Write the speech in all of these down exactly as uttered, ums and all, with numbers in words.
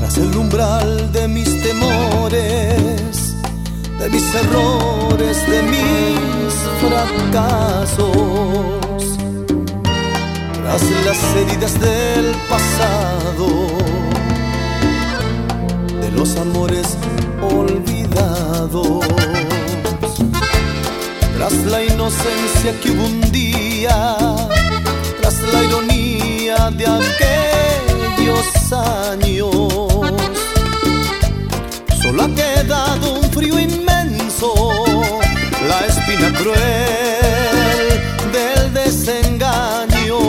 tras el umbral de mis temores, de mis errores, de mis fracasos, tras las heridas del pasado, de los amores olvidados, tras la inocencia que hubo un día, tras la ironía de aquellos años, solo ha quedado un frío inmenso, la espina cruel del desengaño.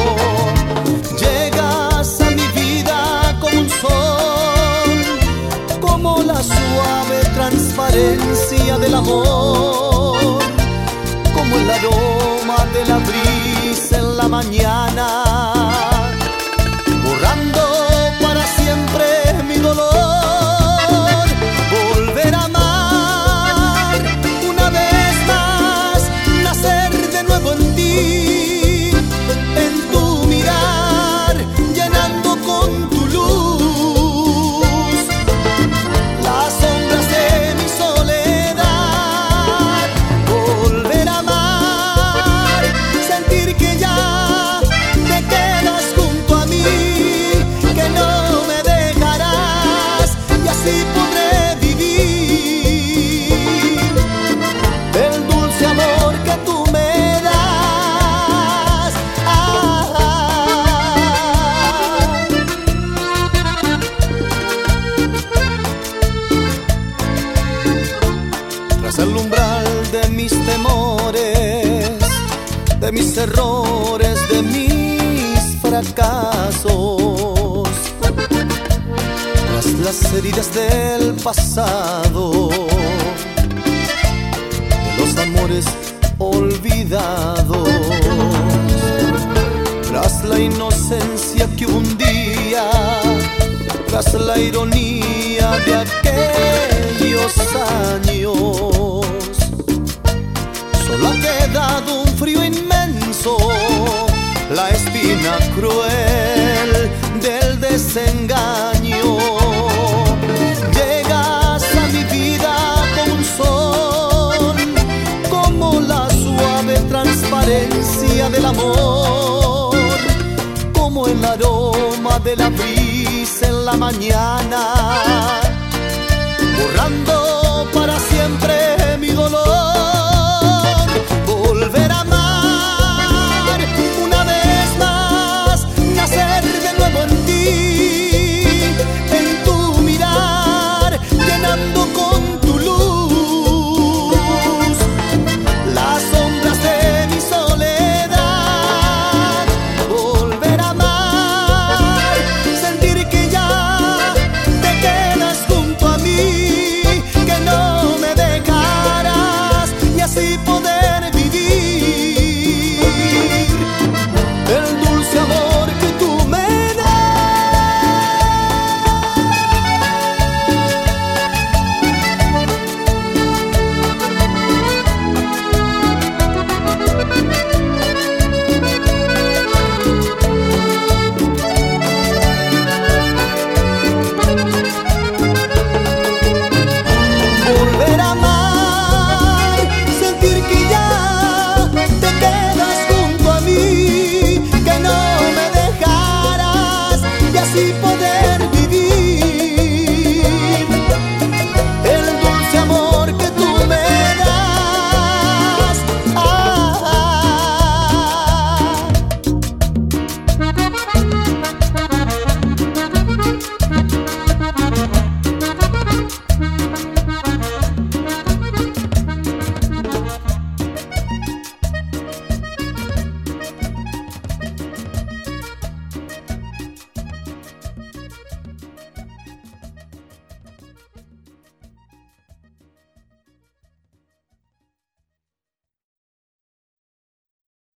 Llegas a mi vida como un sol, como la suave transparencia del amor, como el aroma de la brisa en la mañana, borrando para siempre mi dolor. Volver a amar una vez más, nacer de nuevo en ti, en tu mirar, llenando con tu luz las sombras de mi soledad. Volver a amar, sentir que ya te quedas junto a mí, que no me dejarás, y así podré vivir el dulce amor que tú me das. Ah, ah. Tras el umbral de mis temores, de mis errores, de mis fracasos, tras las heridas del pasado, de los amores olvidados, tras la inocencia que hubo un día, tras la ironía de aquellos años, solo ha quedado un frío inmenso, la espina cruel del desengaño. Llegas a mi vida como un sol, como la suave transparencia del amor, como el aroma de la brisa en la mañana,